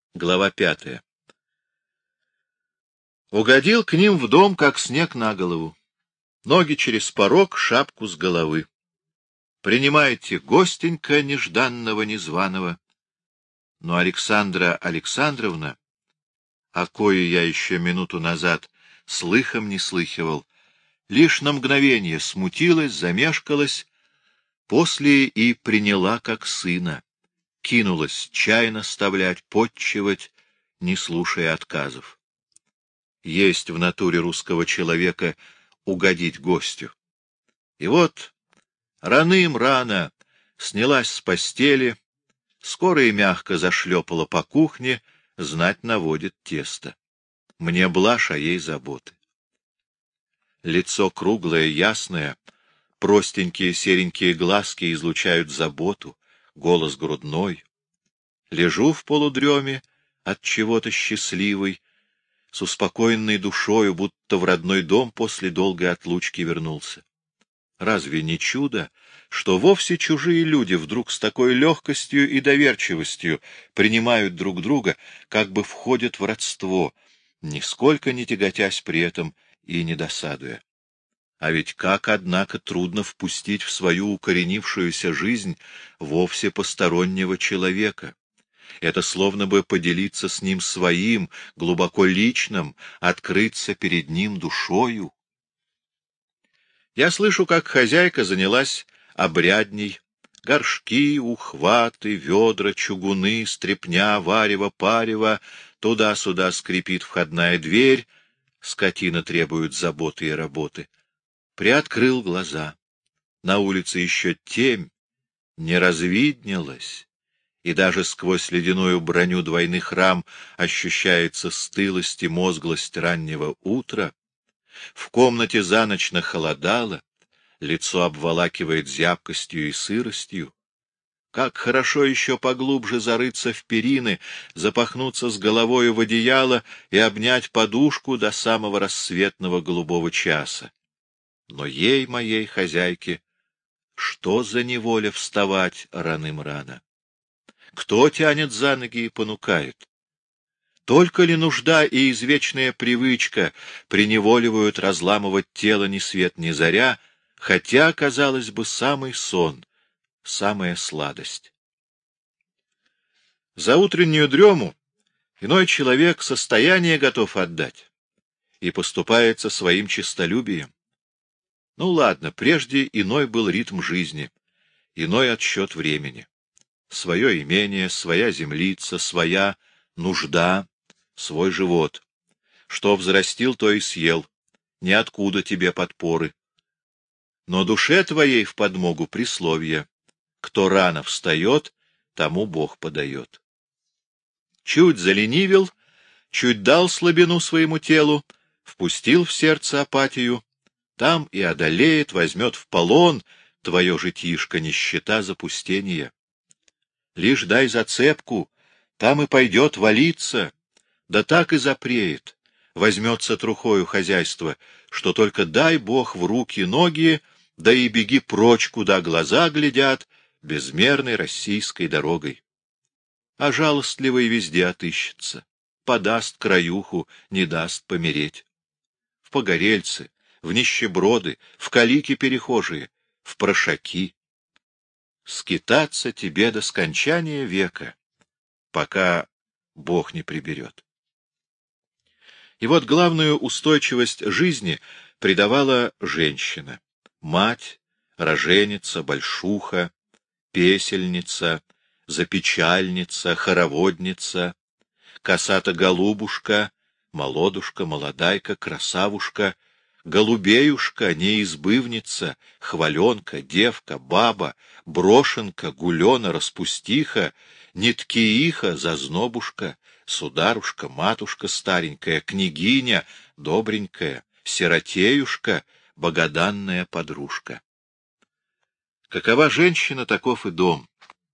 Глава 5. Угодил к ним в дом, как снег на голову. Ноги через порог, шапку с головы. Принимайте гостенька нежданного, незваного. Но Александра Александровна, о кое я еще минуту назад слыхом не слыхивал, лишь на мгновение смутилась, замешкалась, после и приняла как сына, кинулась чай наставлять, потчевать, не слушая отказов. Есть в натуре русского человека угодить гостю. И вот раным-рано снялась с постели, скоро и мягко зашлепала по кухне, знать наводит тесто. Мне блажь, а ей заботы. Лицо круглое, ясное, простенькие серенькие глазки излучают заботу, голос грудной. Лежу в полудреме, от чего-то счастливый, с успокоенной душою, будто в родной дом после долгой отлучки вернулся. Разве не чудо, что вовсе чужие люди вдруг с такой легкостью и доверчивостью принимают друг друга, как бы входят в родство, нисколько не тяготясь при этом и не досадуя? А ведь как, однако, трудно впустить в свою укоренившуюся жизнь вовсе постороннего человека. Это словно бы поделиться с ним своим, глубоко личным, открыться перед ним душою. Я слышу, как хозяйка занялась обрядней. Горшки, ухваты, ведра, чугуны, стряпня, варево, парево, туда-сюда скрипит входная дверь, скотина требует заботы и работы. Приоткрыл глаза. На улице еще темь, не развиднелась, и даже сквозь ледяную броню двойных рам ощущается стылость и мозглость раннего утра. В комнате за ночь нахолодало, лицо обволакивает зябкостью и сыростью. Как хорошо еще поглубже зарыться в перины, запахнуться с головою в одеяло и обнять подушку до самого рассветного голубого часа. Но ей, моей хозяйке, что за неволя вставать раным-рано? Кто тянет за ноги и понукает? Только ли нужда и извечная привычка приневоливают разламывать тело ни свет ни заря, хотя, казалось бы, самый сон, самая сладость? За утреннюю дрему иной человек состояние готов отдать и поступается своим честолюбием. Ну ладно, прежде иной был ритм жизни, иной отсчет времени. Свое имение, своя землица, своя нужда, свой живот. Что взрастил, то и съел, ниоткуда тебе подпоры. Но душе твоей в подмогу присловие: кто рано встает, тому Бог подает. Чуть заленивел, чуть дал слабину своему телу, впустил в сердце апатию, там и одолеет, возьмет в полон твое житишко, нищета, запустение. Лишь дай зацепку, там и пойдет валиться, да так и запреет, возьмется трухою хозяйство, что только дай Бог в руки ноги, да и беги прочь, куда глаза глядят, безмерной российской дорогой. А жалостливый везде отыщется, подаст краюху, не даст помереть. В погорельцы, в нищеброды, в калики перехожие, в прошаки. Скитаться тебе до скончания века, пока Бог не приберет. И вот главную устойчивость жизни придавала женщина. Мать, роженица, большуха, песельница, запечальница, хороводница, косата-голубушка, молодушка, молодайка, красавушка, голубеюшка, неизбывница, хваленка, девка, баба, брошенка, гулена, распустиха, ниткииха, зазнобушка, сударушка, матушка старенькая, княгиня, добренькая, сиротеюшка, богоданная подружка. Какова женщина, таков и дом.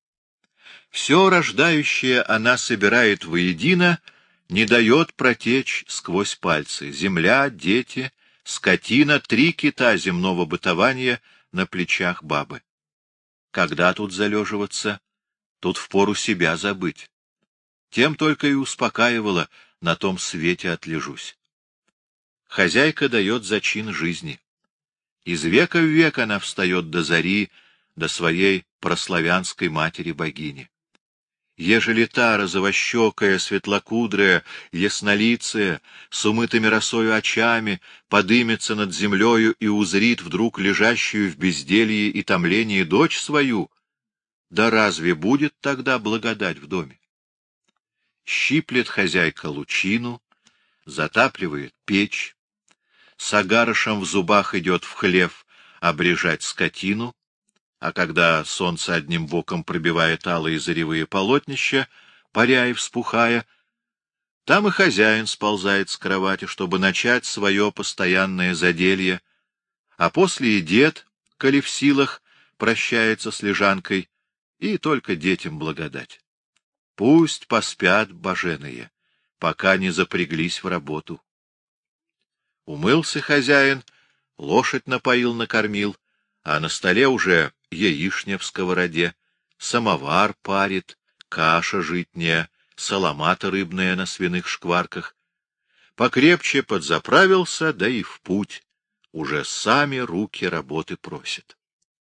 Все рождающее она собирает воедино, не дает протечь сквозь пальцы. Земля, дети, скотина, 3 кита земного бытования на плечах бабы. Когда тут залеживаться? Тут впору себя забыть. Тем только и успокаивала: на том свете отлежусь. Хозяйка дает зачин жизни. Из века в век она встает до зари, до своей прославянской матери-богини. Ежели та розовощекая, светлокудрая, яснолицая, с умытыми росою очами, подымется над землею и узрит вдруг лежащую в безделье и томлении дочь свою, да разве будет тогда благодать в доме? Щиплет хозяйка лучину, затапливает печь, с агарышем в зубах идет в хлев обрежать скотину, а когда солнце одним боком пробивает алые заревые полотнища, паря и вспухая, там и хозяин сползает с кровати, чтобы начать свое постоянное заделье, а после и дед, коли в силах, прощается с лежанкой, и только детям благодать. Пусть поспят боженые, пока не запряглись в работу. Умылся хозяин, лошадь напоил, накормил, а на столе уже яичня в сковороде, самовар парит, каша житняя, саламата рыбная на свиных шкварках. Покрепче подзаправился, да и в путь. Уже сами руки работы просят.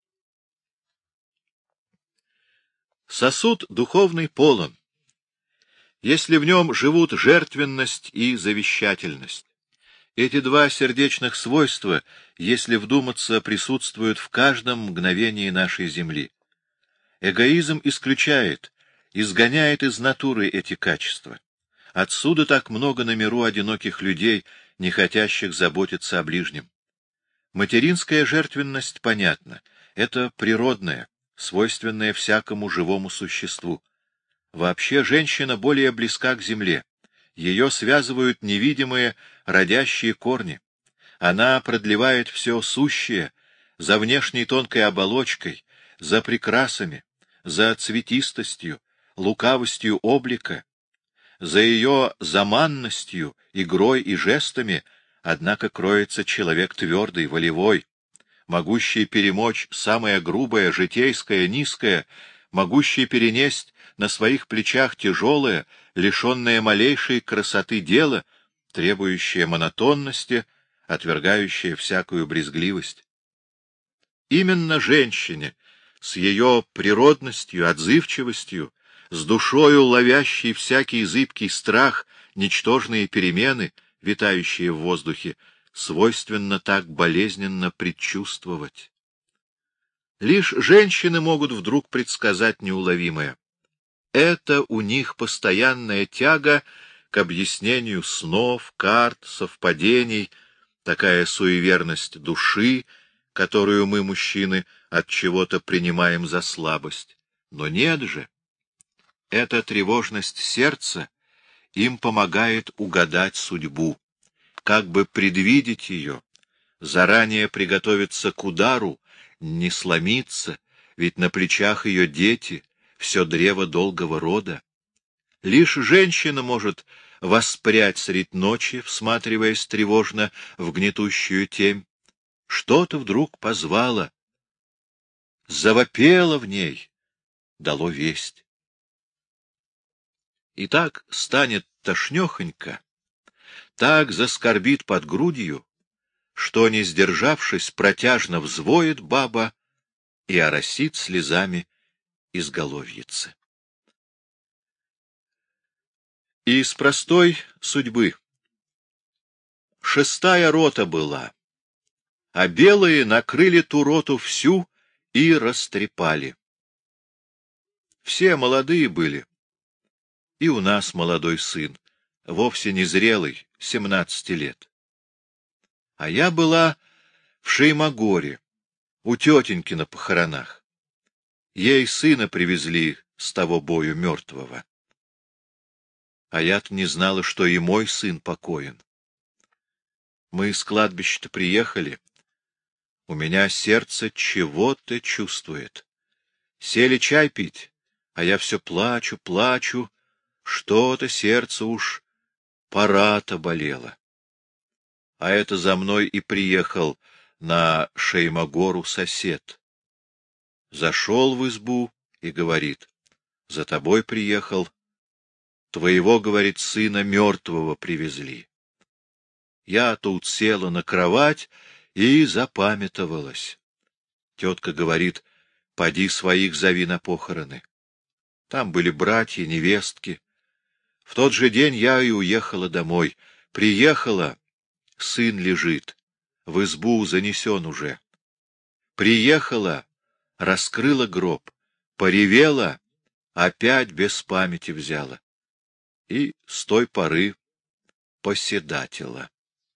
Сосуд духовный полон, если в нем живут жертвенность и завещательность. Эти два сердечных свойства, если вдуматься, присутствуют в каждом мгновении нашей земли. Эгоизм исключает, изгоняет из натуры эти качества. Отсюда так много на миру одиноких людей, не хотящих заботиться о ближнем. Материнская жертвенность понятна, это природное, свойственное всякому живому существу. Вообще женщина более близка к земле. Ее связывают невидимые родящие корни. Она продлевает все сущее, за внешней тонкой оболочкой, за прекрасами, за цветистостью, лукавостью облика, за ее заманностью, игрой и жестами, однако кроется человек твердый, волевой, могущий перемочь самое грубое, житейское, низкое, могущий перенесть на своих плечах тяжелое, лишенное малейшей красоты дело, требующее монотонности, отвергающее всякую брезгливость. Именно женщине, с ее природностью, отзывчивостью, с душою ловящей всякий зыбкий страх, ничтожные перемены, витающие в воздухе, свойственно так болезненно предчувствовать. Лишь женщины могут вдруг предсказать неуловимое. Это у них постоянная тяга к объяснению снов, карт, совпадений, такая суеверность души, которую мы, мужчины, от чего-то принимаем за слабость. Но нет же. Эта тревожность сердца им помогает угадать судьбу, как бы предвидеть ее, заранее приготовиться к удару, не сломиться, ведь на плечах ее дети, все древо долгого рода. Лишь женщина может воспрять средь ночи, всматриваясь тревожно в гнетущую темь. Что-то вдруг позвало, завопело в ней, дало весть. И так станет тошнехонько, так заскорбит под грудью, что, не сдержавшись, протяжно взвоет баба и оросит слезами изголовьицы. И из простой судьбы. 6-я рота была, а белые накрыли ту роту всю и растрепали. Все молодые были, и у нас молодой сын, вовсе не зрелый, 17 лет. А я была в Шеймогоре, у тетеньки на похоронах. Ей сына привезли с того бою мертвого. А я-то не знала, что и мой сын покоен. Мы с кладбища-то приехали. У меня сердце чего-то чувствует. Сели чай пить, а я все плачу, плачу. Что-то сердце уж пора-то болело. А это за мной и приехал на Шеймогору сосед. Зашел в избу и говорит: за тобой приехал. Твоего, говорит, сына мертвого привезли. Я тут села на кровать и запамятовалась. Тетка говорит, поди своих зови на похороны. Там были братья, невестки. В тот же день я и уехала домой. Приехала, сын лежит, в избу занесен уже. Приехала, раскрыла гроб, поревела, опять без памяти взяла. И с той поры поседатела.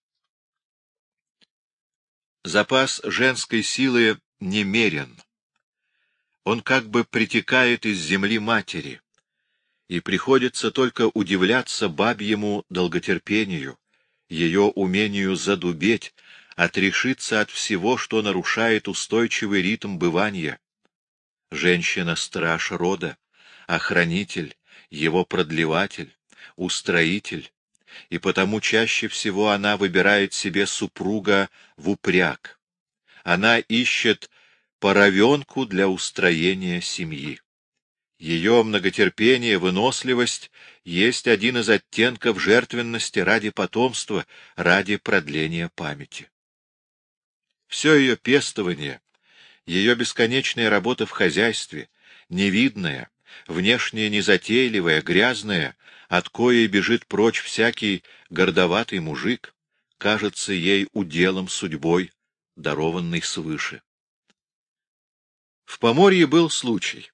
Запас женской силы немерен. Он как бы притекает из земли матери, и приходится только удивляться бабьему долготерпению, ее умению задубеть, отрешиться от всего, что нарушает устойчивый ритм бывания. Женщина — страж рода, охранитель, его продлеватель, устроитель, и потому чаще всего она выбирает себе супруга в упряг. Она ищет поровенку для устроения семьи. Ее многотерпение, выносливость есть один из оттенков жертвенности ради потомства, ради продления памяти. Все ее пестование, ее бесконечная работа в хозяйстве, невидная, внешне незатейливая, грязная, от коей бежит прочь всякий гордоватый мужик, кажется ей уделом судьбой, дарованной свыше. В Поморье был случай.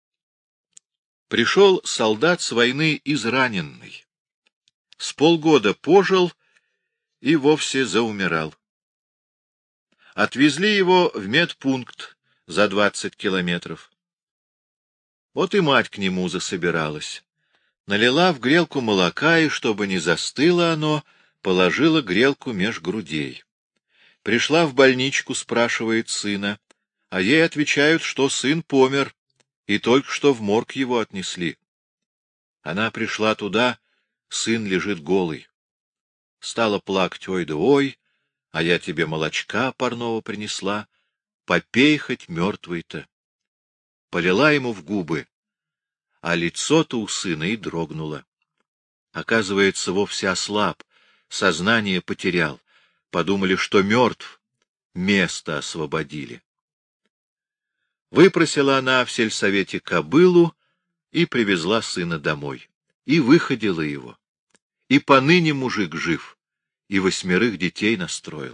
Пришел солдат с войны израненный. С полгода пожил и вовсе заумирал. Отвезли его в медпункт за 20 километров. Вот и мать к нему засобиралась. Налила в грелку молока, и, чтобы не застыло оно, положила грелку меж грудей. Пришла в больничку, спрашивает сына, а ей отвечают, что сын помер, и только что в морг его отнесли. Она пришла туда, сын лежит голый. Стала плакать, ой да ой, а я тебе молочка парного принесла, попей хоть мертвый-то. Полила ему в губы, а лицо-то у сына и дрогнуло. Оказывается, вовсе ослаб, сознание потерял. Подумали, что мертв, место освободили. Выпросила она в сельсовете кобылу и привезла сына домой. И выходила его. И поныне мужик жив, и 8 детей настроил.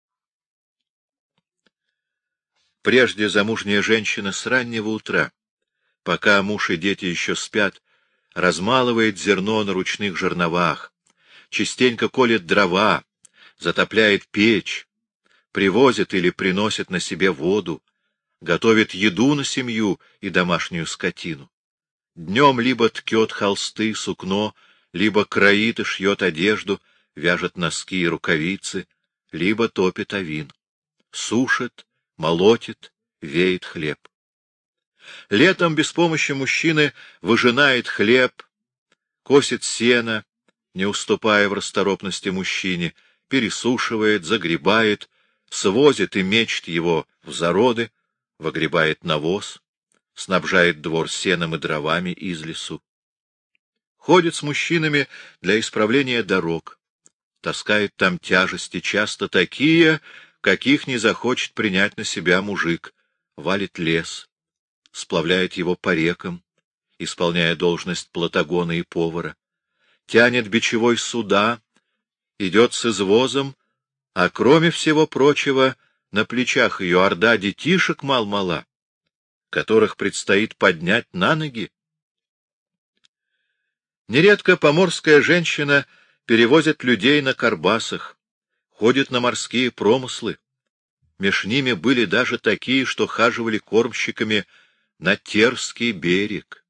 Прежде замужняя женщина с раннего утра, пока муж и дети еще спят, размалывает зерно на ручных жерновах, частенько колет дрова, затопляет печь, привозит или приносит на себе воду, готовит еду на семью и домашнюю скотину. Днем либо ткет холсты, сукно, либо кроит и шьет одежду, вяжет носки и рукавицы, либо топит овин. Сушит, молотит, веет хлеб. Летом без помощи мужчины выжинает хлеб, косит сено, не уступая в расторопности мужчине, пересушивает, загребает, свозит и мечет его в зароды, выгребает навоз, снабжает двор сеном и дровами из лесу. Ходит с мужчинами для исправления дорог, таскает там тяжести, часто такие, каких не захочет принять на себя мужик, валит лес, сплавляет его по рекам, исполняя должность плотогона и повара, тянет бичевой суда, идет с извозом, а кроме всего прочего на плечах ее орда детишек мал-мала, которых предстоит поднять на ноги. Нередко поморская женщина перевозит людей на карбасах, ходит на морские промыслы. Меж ними были даже такие, что хаживали кормщиками на Терский берег.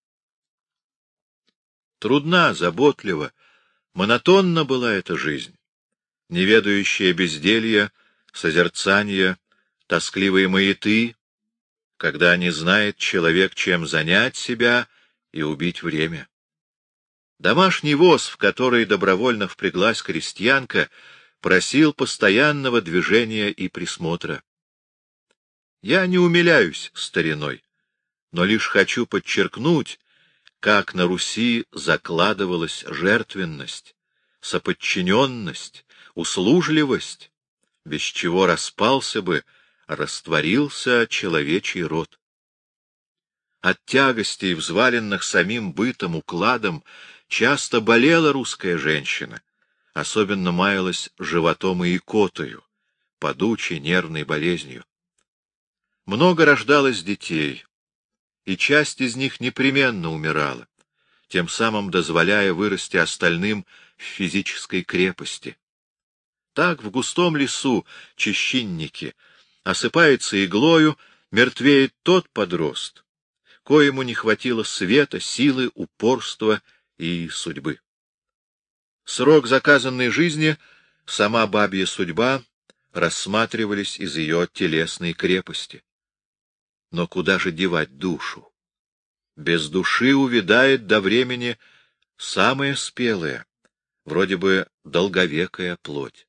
Трудна, заботлива, монотонна была эта жизнь, не ведающая безделья, созерцания, тоскливые маяты, когда не знает человек, чем занять себя и убить время. Домашний воз, в который добровольно впряглась крестьянка, просил постоянного движения и присмотра. Я не умиляюсь стариной, но лишь хочу подчеркнуть, как на Руси закладывалась жертвенность, соподчиненность, услужливость, без чего распался бы, растворился человечий род. От тягостей, взваленных самим бытом, укладом, часто болела русская женщина, особенно маялась животом и икотою, падучей нервной болезнью. Много рождалось детей, и часть из них непременно умирала, тем самым дозволяя вырасти остальным в физической крепости. Так в густом лесу чащинники осыпается иглою, мертвеет тот подрост, коему не хватило света, силы, упорства и судьбы. Срок заказанной жизни, сама бабья судьба рассматривались из ее телесной крепости. Но куда же девать душу? Без души увядает до времени самая спелая, вроде бы долговекая плоть.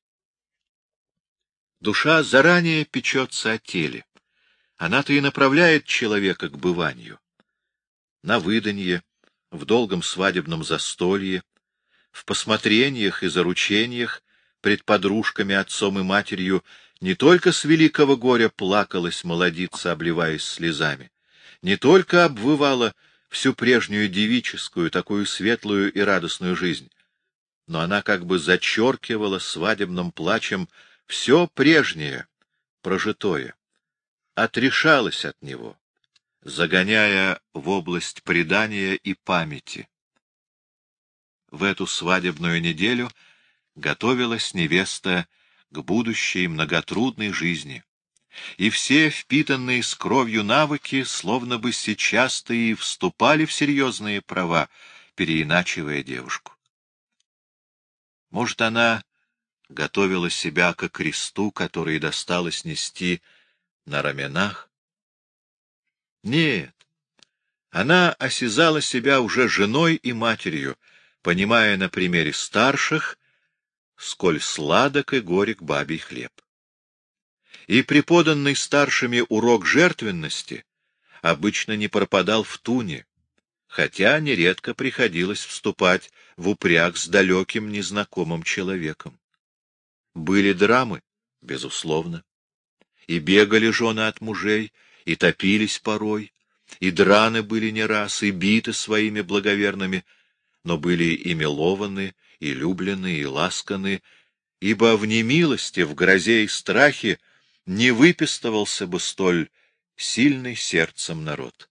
Душа заранее печется о теле. Она-то и направляет человека к быванию. На выданье, в долгом свадебном застолье, в посмотрениях и заручениях пред подружками, отцом и матерью не только с великого горя плакалась молодица, обливаясь слезами, не только обвывала всю прежнюю девическую, такую светлую и радостную жизнь, но она как бы зачеркивала свадебным плачем все прежнее, прожитое, отрешалась от него, загоняя в область предания и памяти. В эту свадебную неделю готовилась невеста к будущей многотрудной жизни, и все впитанные с кровью навыки словно бы сейчас-то и вступали в серьезные права, переиначивая девушку. Может, она готовила себя ко кресту, который досталось нести на раменах? Нет, она осязала себя уже женой и матерью, понимая на примере старших, сколь сладок и горек бабий хлеб. И преподанный старшими урок жертвенности обычно не пропадал в туне, хотя нередко приходилось вступать в упряг с далеким незнакомым человеком. Были драмы, безусловно, и бегали жены от мужей, и топились порой, и драны были не раз, и биты своими благоверными, но были и милованы, и люблены, и ласканы, ибо в немилости, в грозе и страхе не выпистывался бы столь сильный сердцем народ.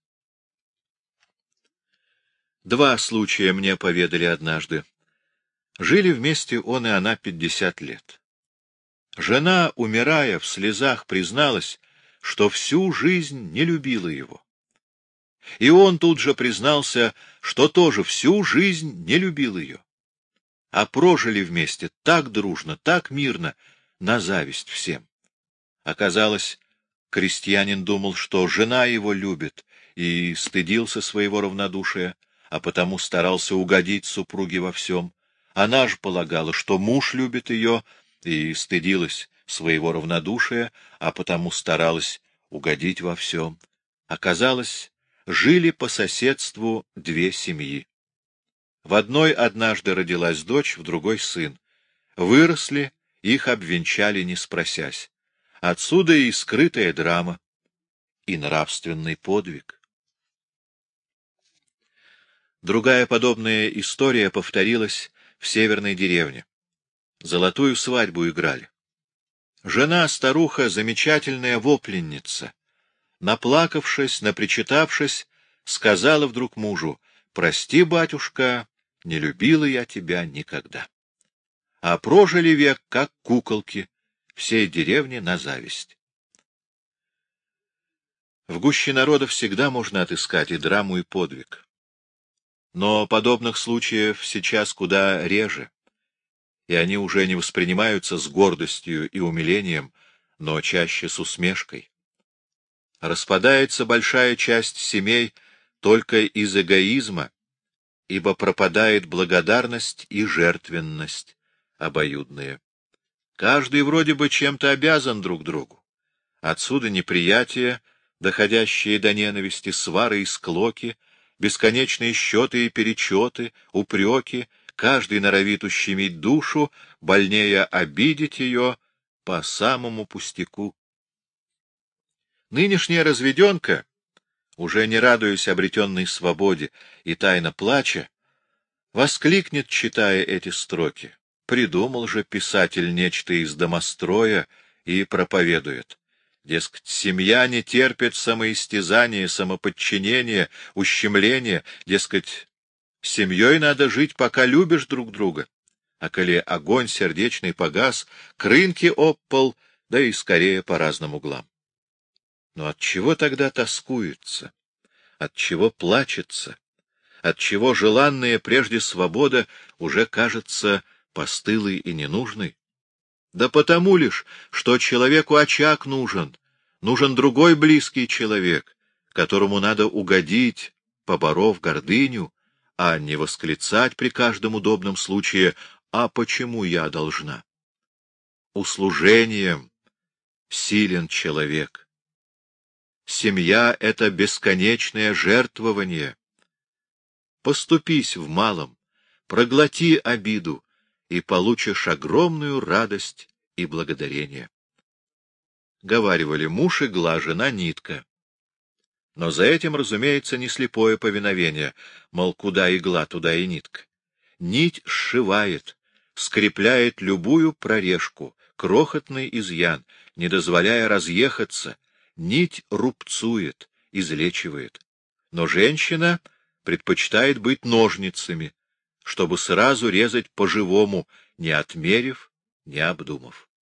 Два случая мне поведали однажды. Жили вместе он и она 50 лет. Жена, умирая, в слезах призналась, что всю жизнь не любила его. И он тут же признался, что тоже всю жизнь не любил ее. А прожили вместе так дружно, так мирно, на зависть всем. Оказалось, крестьянин думал, что жена его любит, и стыдился своего равнодушия, а потому старался угодить супруге во всем. Она же полагала, что муж любит ее, и стыдилась своего равнодушия, а потому старалась угодить во всем. Оказалось, жили по соседству две семьи. В одной однажды родилась дочь, в другой — сын. Выросли, их обвенчали, не спросясь. Отсюда и скрытая драма, и нравственный подвиг. Другая подобная история повторилась в северной деревне. Золотую свадьбу играли. Жена-старуха — замечательная вопленница. Наплакавшись, напричитавшись, сказала вдруг мужу: «Прости, батюшка, не любила я тебя никогда». А прожили век, как куколки, всей деревни на зависть. В гуще народа всегда можно отыскать и драму, и подвиг. Но подобных случаев сейчас куда реже, и они уже не воспринимаются с гордостью и умилением, но чаще с усмешкой. Распадается большая часть семей только из эгоизма, ибо пропадает благодарность и жертвенность обоюдные. Каждый вроде бы чем-то обязан друг другу. Отсюда неприятие, доходящее до ненависти, свары и склоки, бесконечные счеты и перечеты, упреки, каждый норовит ущемить душу, больнее обидеть ее по самому пустяку. Нынешняя разведенка, уже не радуясь обретенной свободе и тайно плача, воскликнет, читая эти строки: придумал же писатель нечто из домостроя и проповедует. Дескать, семья не терпит самоистязания, самоподчинения, ущемления. Дескать, семьей надо жить, пока любишь друг друга. А коли огонь сердечный погас, к рынке об пол, да и скорее по разным углам. Но отчего тогда тоскуется? Отчего плачется? Отчего желанная прежде свобода уже кажется постылой и ненужной? Да потому лишь, что человеку очаг нужен другой близкий человек, которому надо угодить, поборов гордыню, а не восклицать при каждом удобном случае: «А почему я должна?» Услужением силен человек. Семья — это бесконечное жертвование. Поступись в малом, проглоти обиду, и получишь огромную радость и благодарение. Говаривали: муж — игла, жена — нитка. Но за этим, разумеется, не слепое повиновение, мол, куда игла, туда и нитка. Нить сшивает, скрепляет любую прорежку, крохотный изъян, не дозволяя разъехаться. Нить рубцует, излечивает. Но женщина предпочитает быть ножницами, чтобы сразу резать по-живому, не отмерив, не обдумав.